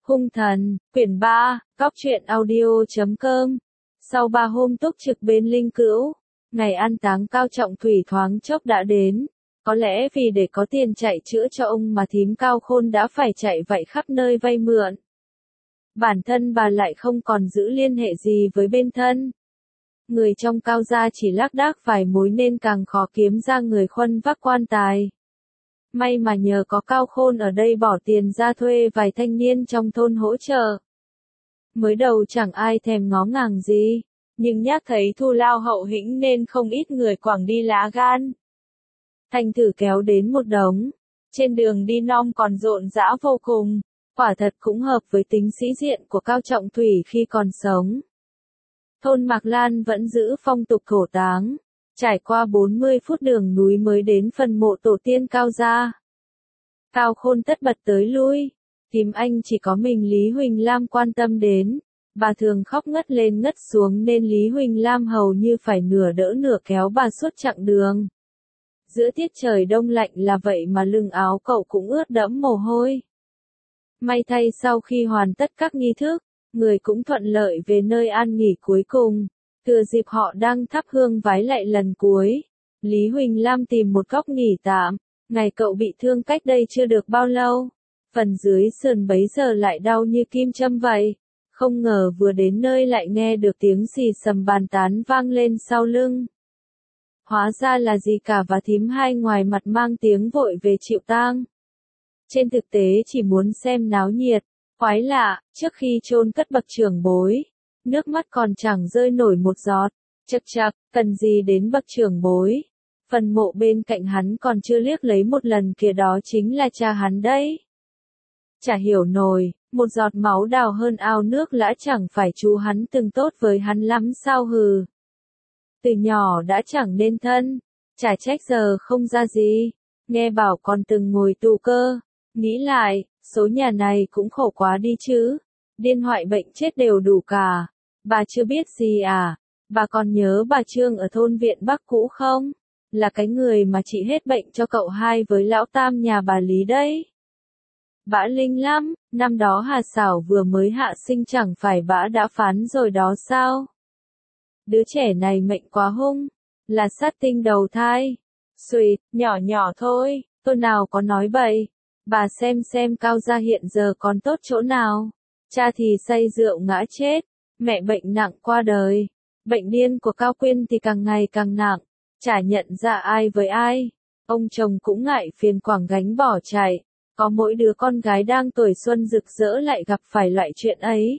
Hung thần, quyển 3, Cóc truyện audio.com. Sau 3 hôm túc trực bên linh cữu, ngày an táng Cao Trọng Thủy thoáng chốc đã đến. Có lẽ vì để có tiền chạy chữa cho ông mà thím Cao Khôn đã phải chạy vậy khắp nơi vay mượn. Bản thân bà lại không còn giữ liên hệ gì với bên thân. Người trong Cao gia chỉ lác đác vài mối nên càng khó kiếm ra người khuân vác quan tài. May mà nhờ có Cao Khôn ở đây bỏ tiền ra thuê vài thanh niên trong thôn hỗ trợ. Mới đầu chẳng ai thèm ngó ngàng gì, nhưng nhắc thấy thù lao hậu hĩnh nên không ít người quẳng đi lá gan. Thành thử kéo đến một đống, trên đường đi non còn rộn rã vô cùng, quả thật cũng hợp với tính sĩ diện của Cao Trọng Thủy khi còn sống. Thôn Mạc Lan vẫn giữ phong tục thổ táng, trải qua 40 phút đường núi mới đến phần mộ tổ tiên Cao gia. Cao Khôn tất bật tới lui, thím anh chỉ có mình Lý Huỳnh Lam quan tâm đến, bà thường khóc ngất lên ngất xuống nên Lý Huỳnh Lam hầu như phải nửa đỡ nửa kéo bà suốt chặng đường. Giữa tiết trời đông lạnh là vậy mà lưng áo cậu cũng ướt đẫm mồ hôi. May thay sau khi hoàn tất các nghi thức, người cũng thuận lợi về nơi an nghỉ cuối cùng. Thừa dịp họ đang thắp hương vái lạy lần cuối, Lý Huỳnh Lam tìm một góc nghỉ tạm. Ngày cậu bị thương cách đây chưa được bao lâu, phần dưới sườn bấy giờ lại đau như kim châm vậy. Không ngờ vừa đến nơi lại nghe được tiếng xì xầm bàn tán vang lên sau lưng. Hóa ra là dì cả và thím hai ngoài mặt mang tiếng vội về chịu tang. Trên thực tế chỉ muốn xem náo nhiệt, quái lạ, trước khi chôn cất bậc trưởng bối, nước mắt còn chẳng rơi nổi một giọt. Chậc chậc, cần gì đến bậc trưởng bối. Phần mộ bên cạnh hắn còn chưa liếc lấy một lần kìa, đó chính là cha hắn đấy. Chả hiểu nổi, một giọt máu đào hơn ao nước lã, chẳng phải chú hắn từng tốt với hắn lắm sao hừ. Từ nhỏ đã chẳng nên thân, chả trách giờ không ra gì, nghe bảo còn từng ngồi tù cơ. Nghĩ lại, số nhà này cũng khổ quá đi chứ, điên hoại bệnh chết đều đủ cả. Bà chưa biết gì à, bà còn nhớ bà Trương ở thôn Viện Bắc cũ không? Là cái người mà trị hết bệnh cho cậu hai với lão tam nhà bà Lý đấy. Bã linh lắm, năm đó Hà Xảo vừa mới hạ sinh chẳng phải bã đã phán rồi đó sao? Đứa trẻ này mệnh quá hung, là sát tinh đầu thai. Xùi, nhỏ nhỏ thôi, tôi nào có nói bậy. Bà xem Cao gia hiện giờ còn tốt chỗ nào. Cha thì say rượu ngã chết, mẹ bệnh nặng qua đời. Bệnh điên của Cao Quyên thì càng ngày càng nặng. Chả nhận ra ai với ai, ông chồng cũng ngại phiền quảng gánh bỏ chạy, có mỗi đứa con gái đang tuổi xuân rực rỡ lại gặp phải loại chuyện ấy.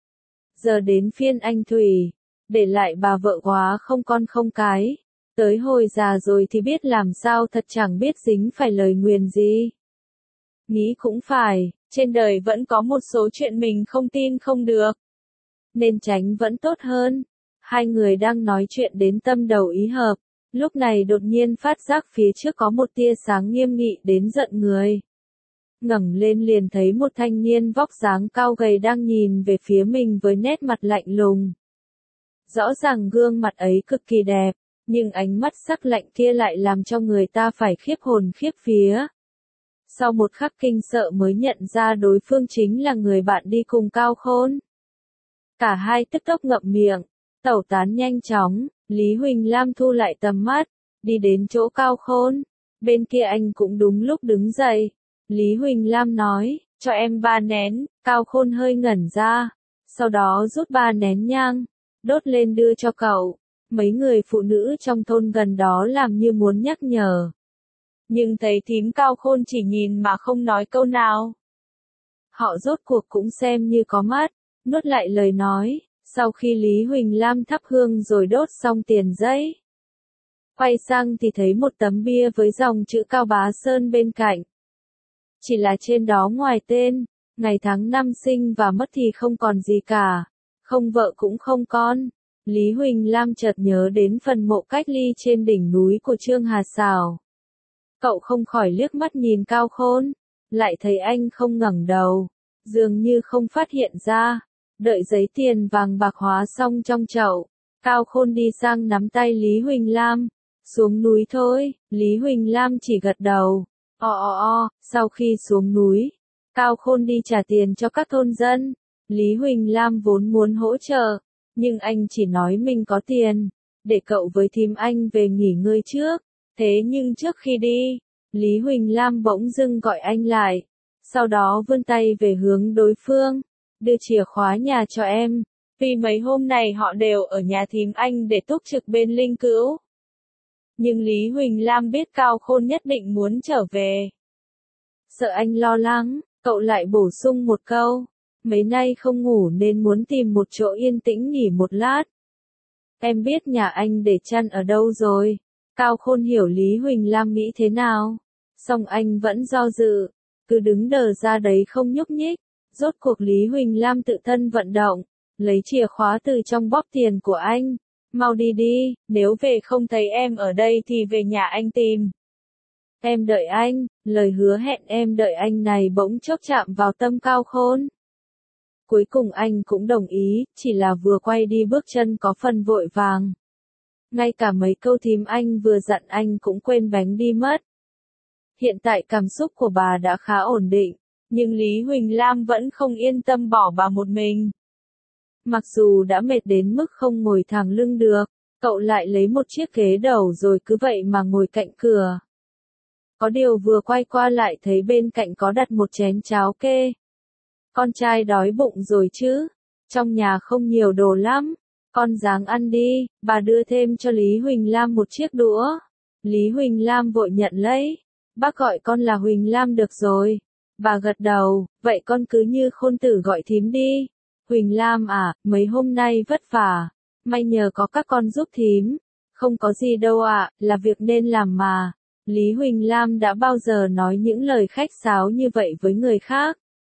Giờ đến phiên anh Thủy, để lại bà vợ quá không con không cái, tới hồi già rồi thì biết làm sao, thật chẳng biết dính phải lời nguyền gì. Nghĩ cũng phải, trên đời vẫn có một số chuyện mình không tin không được, nên tránh vẫn tốt hơn. Hai người đang nói chuyện đến tâm đầu ý hợp. Lúc này đột nhiên phát giác phía trước có một tia sáng nghiêm nghị đến giận người. Ngẩng lên liền thấy một thanh niên vóc dáng cao gầy đang nhìn về phía mình với nét mặt lạnh lùng. Rõ ràng gương mặt ấy cực kỳ đẹp, nhưng ánh mắt sắc lạnh kia lại làm cho người ta phải khiếp hồn khiếp vía. Sau một khắc kinh sợ mới nhận ra đối phương chính là người bạn đi cùng Cao Khôn. Cả hai tức tốc ngậm miệng, tẩu tán nhanh chóng. Lý Huỳnh Lam thu lại tầm mắt, đi đến chỗ Cao Khôn. Bên kia anh cũng đúng lúc đứng dậy. Lý Huỳnh Lam nói, cho em 3 nén. Cao Khôn hơi ngẩn ra, sau đó rút 3 nén nhang, đốt lên đưa cho cậu. Mấy người phụ nữ trong thôn gần đó làm như muốn nhắc nhở, nhưng thấy thím Cao Khôn chỉ nhìn mà không nói câu nào. Họ rốt cuộc cũng xem như có mắt, nuốt lại lời nói. Sau khi Lý Huỳnh Lam thắp hương rồi đốt xong tiền giấy, quay sang thì thấy một tấm bia với dòng chữ Cao Bá Sơn bên cạnh. Chỉ là trên đó ngoài tên, ngày tháng năm sinh và mất thì không còn gì cả, không vợ cũng không con. Lý Huỳnh Lam chợt nhớ đến phần mộ cách ly trên đỉnh núi của Trương Hà Xảo. Cậu không khỏi liếc mắt nhìn Cao Khôn, lại thấy anh không ngẩng đầu, dường như không phát hiện ra. Đợi giấy tiền vàng bạc hóa xong trong chậu, Cao Khôn đi sang nắm tay Lý Huỳnh Lam. Xuống núi thôi, Lý Huỳnh Lam chỉ gật đầu. Sau khi xuống núi, Cao Khôn đi trả tiền cho các thôn dân. Lý Huỳnh Lam vốn muốn hỗ trợ, nhưng anh chỉ nói mình có tiền, để cậu với thím anh về nghỉ ngơi trước. Thế nhưng trước khi đi, Lý Huỳnh Lam bỗng dưng gọi anh lại, sau đó vươn tay về hướng đối phương, đưa chìa khóa nhà cho em, vì mấy hôm này họ đều ở nhà thím anh để túc trực bên linh cữu. Nhưng Lý Huỳnh Lam biết Cao Khôn nhất định muốn trở về. Sợ anh lo lắng, cậu lại bổ sung một câu, mấy nay không ngủ nên muốn tìm một chỗ yên tĩnh nghỉ một lát. Em biết nhà anh để chăn ở đâu rồi. Cao Khôn hiểu Lý Huỳnh Lam nghĩ thế nào, song anh vẫn do dự, cứ đứng đờ ra đấy không nhúc nhích. Rốt cuộc Lý Huỳnh Lam tự thân vận động, lấy chìa khóa từ trong bóp tiền của anh. Mau đi đi, nếu về không thấy em ở đây thì về nhà anh tìm. Em đợi anh, lời hứa hẹn em đợi anh này bỗng chốc chạm vào tâm Cao Khôn. Cuối cùng anh cũng đồng ý, chỉ là vừa quay đi bước chân có phần vội vàng. Ngay cả mấy câu thím anh vừa dặn anh cũng quên bánh đi mất. Hiện tại cảm xúc của bà đã khá ổn định, nhưng Lý Huỳnh Lam vẫn không yên tâm bỏ bà một mình. Mặc dù đã mệt đến mức không ngồi thẳng lưng được, cậu lại lấy một chiếc ghế đầu rồi cứ vậy mà ngồi cạnh cửa. Có điều vừa quay qua lại thấy bên cạnh có đặt một chén cháo kê. Con trai đói bụng rồi chứ, trong nhà không nhiều đồ lắm, con ráng ăn đi, bà đưa thêm cho Lý Huỳnh Lam một chiếc đũa. Lý Huỳnh Lam vội nhận lấy, bác gọi con là Huỳnh Lam được rồi. Bà gật đầu, vậy con cứ như Khôn Tử gọi thím đi. Huỳnh Lam à, mấy hôm nay vất vả, may nhờ có các con giúp thím. Không có gì đâu ạ, là việc nên làm mà. Lý Huỳnh Lam đã bao giờ nói những lời khách sáo như vậy với người khác.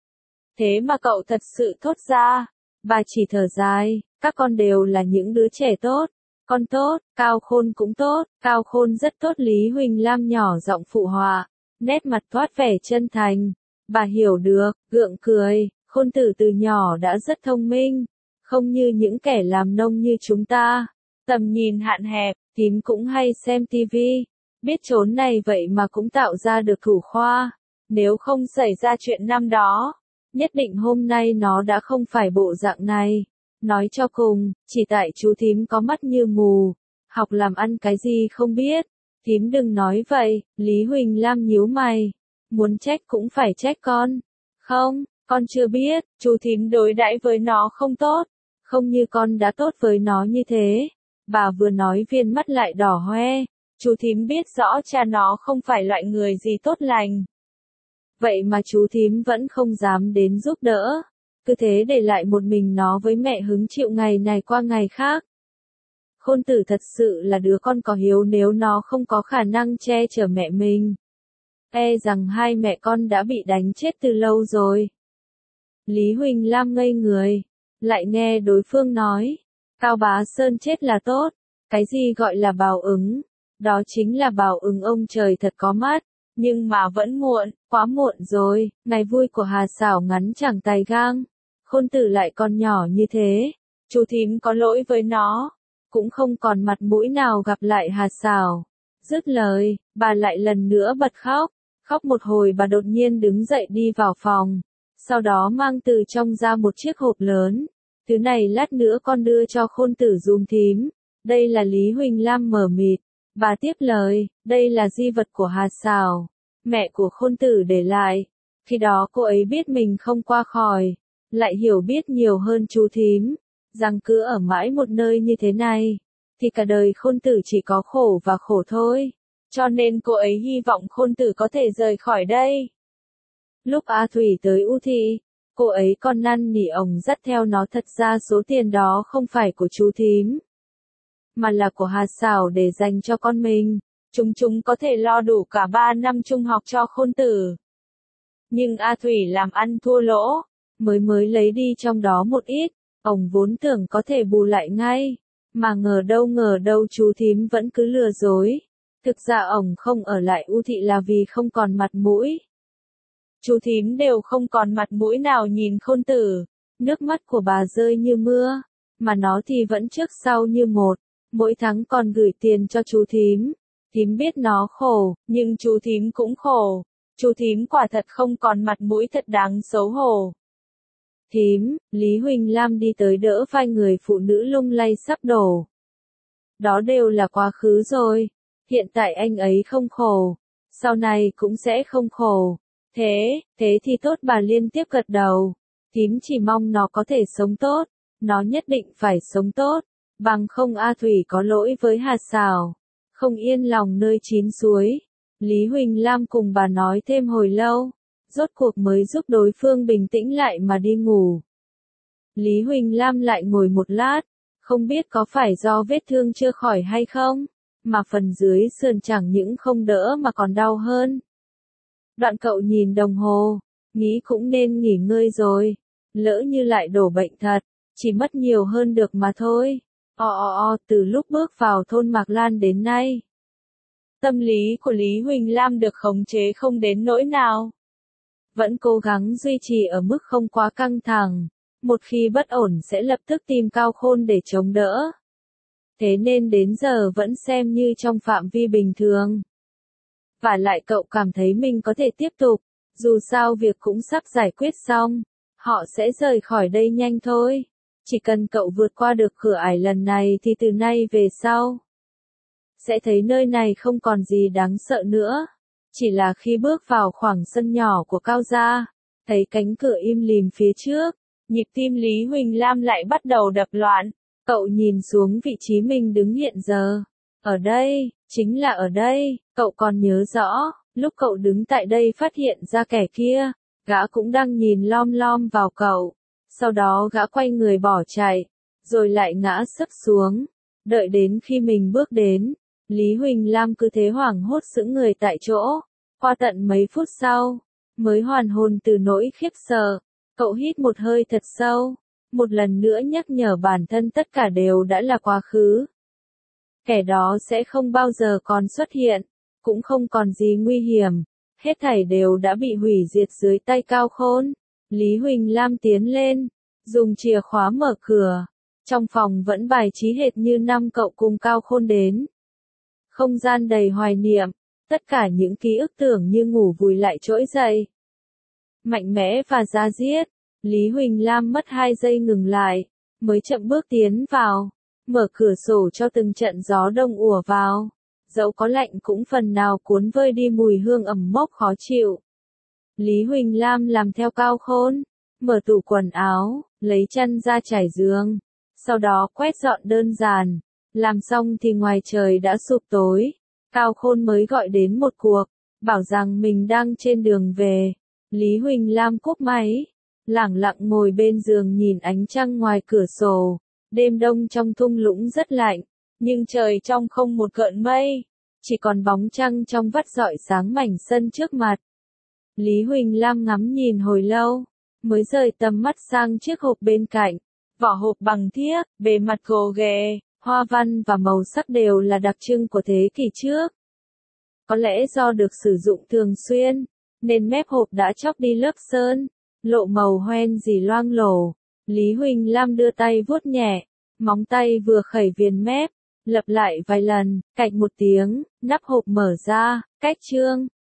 Thế mà cậu thật sự thốt ra. Bà chỉ thở dài, các con đều là những đứa trẻ tốt. Con tốt, Cao Khôn cũng tốt, Cao Khôn rất tốt. Lý Huỳnh Lam nhỏ giọng phụ họa, nét mặt toát vẻ chân thành. Bà hiểu được, gượng cười, Khôn Tử từ nhỏ đã rất thông minh, không như những kẻ làm nông như chúng ta. Tầm nhìn hạn hẹp, thím cũng hay xem tivi, biết chốn này vậy mà cũng tạo ra được thủ khoa. Nếu không xảy ra chuyện năm đó, nhất định hôm nay nó đã không phải bộ dạng này. Nói cho cùng, chỉ tại chú thím có mắt như mù, học làm ăn cái gì không biết. Thím đừng nói vậy, Lý Huỳnh Lam nhíu mày, muốn trách cũng phải trách con. Không, con chưa biết, chú thím đối đãi với nó không tốt, không như con đã tốt với nó như thế. Bà vừa nói viên mắt lại đỏ hoe, chú thím biết rõ cha nó không phải loại người gì tốt lành. Vậy mà chú thím vẫn không dám đến giúp đỡ, cứ thế để lại một mình nó với mẹ hứng chịu ngày này qua ngày khác. Khôn Tử thật sự là đứa con có hiếu, nếu nó không có khả năng che chở mẹ mình, e rằng hai mẹ con đã bị đánh chết từ lâu rồi. Lý Huỳnh Lam ngây người, lại nghe đối phương nói, Cao Bá Sơn chết là tốt, cái gì gọi là báo ứng, đó chính là báo ứng. Ông trời thật có mắt, nhưng mà vẫn muộn, quá muộn rồi. Ngày vui của Hà Xảo ngắn chẳng tài gang, Khôn Tử lại còn nhỏ như thế, chú thím có lỗi với nó, cũng không còn mặt mũi nào gặp lại Hà Xảo. Dứt lời, bà lại lần nữa bật khóc, khóc một hồi bà đột nhiên đứng dậy đi vào phòng, sau đó mang từ trong ra một chiếc hộp lớn. Thứ này lát nữa con đưa cho Khôn Tử dùm thím. Đây là Lý Huỳnh Lam mở mịt. Bà tiếp lời, đây là di vật của Hà Xảo, mẹ của Khôn Tử để lại. Khi đó cô ấy biết mình không qua khỏi, lại hiểu biết nhiều hơn chú thím, rằng cứ ở mãi một nơi như thế này, thì cả đời Khôn Tử chỉ có khổ và khổ thôi. Cho nên cô ấy hy vọng Khôn Tử có thể rời khỏi đây. Lúc A Thủy tới U Thị, cô ấy còn năn nỉ ông dắt theo nó. Thật ra số tiền đó không phải của chú thím, mà là của Hà Xảo để dành cho con mình. Chúng có thể lo đủ cả 3 năm trung học cho Khôn Tử. Nhưng A Thủy làm ăn thua lỗ, mới lấy đi trong đó một ít, ông vốn tưởng có thể bù lại ngay, mà ngờ đâu chú thím vẫn cứ lừa dối. Thực ra ông không ở lại U Thị là vì không còn mặt mũi. Chú thím đều không còn mặt mũi nào nhìn Khôn Tử. Nước mắt của bà rơi như mưa, mà nó thì vẫn trước sau như một. Mỗi tháng còn gửi tiền cho chú thím. Thím biết nó khổ, nhưng chú thím cũng khổ. Chú thím quả thật không còn mặt mũi, thật đáng xấu hổ. Thím, Lý Huỳnh Lam đi tới đỡ vai người phụ nữ lung lay sắp đổ. Đó đều là quá khứ rồi, hiện tại anh ấy không khổ, sau này cũng sẽ không khổ. Thế thì tốt, bà liên tiếp gật đầu. Thím chỉ mong nó có thể sống tốt, nó nhất định phải sống tốt, bằng không A Thủy có lỗi với Hà Sảo, không yên lòng nơi chín suối. Lý Huỳnh Lam cùng bà nói thêm hồi lâu, rốt cuộc mới giúp đối phương bình tĩnh lại mà đi ngủ. Lý Huỳnh Lam lại ngồi một lát, không biết có phải do vết thương chưa khỏi hay không, mà phần dưới sườn chẳng những không đỡ mà còn đau hơn. Đoạn cậu nhìn đồng hồ, nghĩ cũng nên nghỉ ngơi rồi, lỡ như lại đổ bệnh thật, chỉ mất nhiều hơn được mà thôi. Từ lúc bước vào thôn Mạc Lan đến nay, tâm lý của Lý Huỳnh Lam được khống chế không đến nỗi nào. Vẫn cố gắng duy trì ở mức không quá căng thẳng, một khi bất ổn sẽ lập tức tìm Cao Khôn để chống đỡ. Thế nên đến giờ vẫn xem như trong phạm vi bình thường. Và lại cậu cảm thấy mình có thể tiếp tục, dù sao việc cũng sắp giải quyết xong, họ sẽ rời khỏi đây nhanh thôi. Chỉ cần cậu vượt qua được cửa ải lần này thì từ nay về sau, sẽ thấy nơi này không còn gì đáng sợ nữa. Chỉ là khi bước vào khoảng sân nhỏ của Cao gia, thấy cánh cửa im lìm phía trước, nhịp tim Lý Huỳnh Lam lại bắt đầu đập loạn. Cậu nhìn xuống vị trí mình đứng hiện giờ. Ở đây, chính là ở đây, cậu còn nhớ rõ, lúc cậu đứng tại đây phát hiện ra kẻ kia, gã cũng đang nhìn lom lom vào cậu. Sau đó gã quay người bỏ chạy, rồi lại ngã sấp xuống. Đợi đến khi mình bước đến, Lý Huỳnh Lam cứ thế hoảng hốt sững người tại chỗ. Qua tận mấy phút sau, mới hoàn hồn từ nỗi khiếp sợ. Cậu hít một hơi thật sâu, một lần nữa nhắc nhở bản thân tất cả đều đã là quá khứ. Kẻ đó sẽ không bao giờ còn xuất hiện, cũng không còn gì nguy hiểm, hết thảy đều đã bị hủy diệt dưới tay Cao Khôn. Lý Huỳnh Lam tiến lên, dùng chìa khóa mở cửa, trong phòng vẫn bài trí hệt như năm cậu cùng Cao Khôn đến. Không gian đầy hoài niệm, tất cả những ký ức tưởng như ngủ vùi lại trỗi dậy. Mạnh mẽ và da diết, Lý Huỳnh Lam mất 2 giây ngừng lại, mới chậm bước tiến vào, mở cửa sổ cho từng trận gió đông ùa vào, dẫu có lạnh cũng phần nào cuốn vơi đi mùi hương ẩm mốc khó chịu. Lý Huỳnh Lam làm theo Cao Khôn, mở tủ quần áo, lấy chăn ra trải giường, sau đó quét dọn đơn giản, làm xong thì ngoài trời đã sụp tối. Cao Khôn mới gọi đến một cuộc, bảo rằng mình đang trên đường về. Lý Huỳnh Lam cúp máy, lẳng lặng ngồi bên giường nhìn ánh trăng ngoài cửa sổ. Đêm đông trong thung lũng rất lạnh, nhưng trời trong không một gợn mây, chỉ còn bóng trăng trong vắt rọi sáng mảnh sân trước mặt. Lý Huỳnh Lam ngắm nhìn hồi lâu, mới rời tầm mắt sang chiếc hộp bên cạnh. Vỏ hộp bằng thiếc, bề mặt gồ ghề, hoa văn và màu sắc đều là đặc trưng của thế kỷ trước. Có lẽ do được sử dụng thường xuyên, nên mép hộp đã chóc đi lớp sơn, lộ màu hoen rỉ loang lổ. Lý Huỳnh Lam đưa tay vuốt nhẹ, móng tay vừa khẩy viền mép, lặp lại vài lần, cạch một tiếng, nắp hộp mở ra, cách chương.